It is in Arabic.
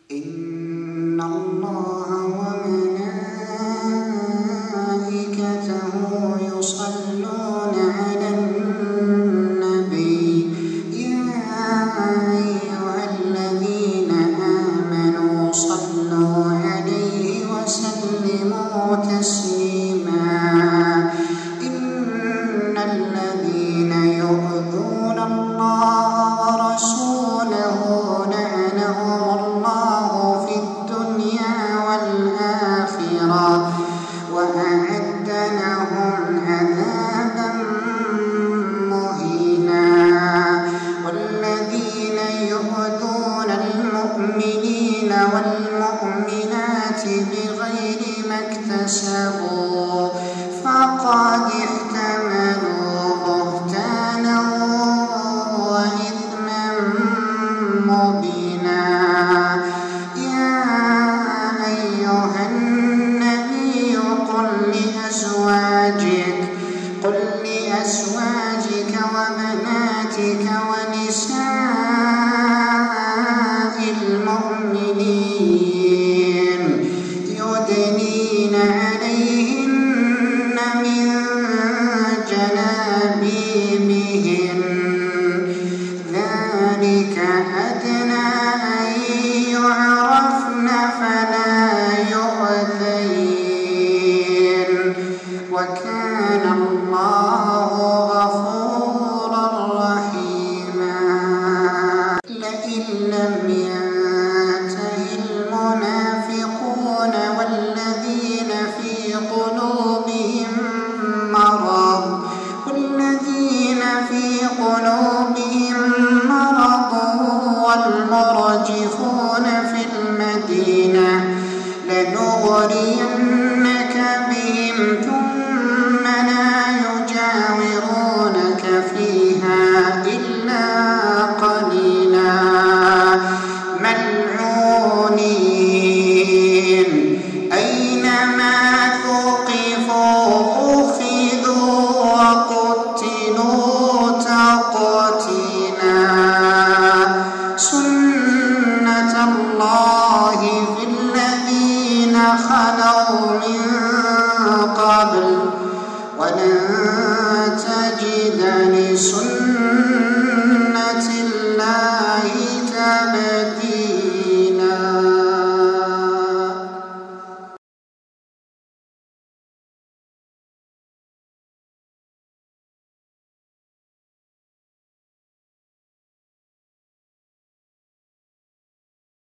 إن الله وملائكته يصلون على النبي يا أيها الذين آمنوا صلوا عليه وسلموا تسليما إن الذين يؤذون الله ورسوله لعنهم الله في الدنيا والآخرة وأعد لهم عذابا مهينا والذين يؤذون المؤمنين والمؤمنات بغير ما اكتسبوا فقد احتملوا بهتانا وإثما مبينا يا أيها النبي قل لأزواجك وبناتك ونساء المؤمنين يدنين عليهن من جلابيبهن ذلك أدنى أن يعرفن فلا يؤذين وكان الله غفورا رحيما لئن لم ينته المنافقون والذين في قلوبهم مرض والمرجفون في المدينة لنغرينك بهم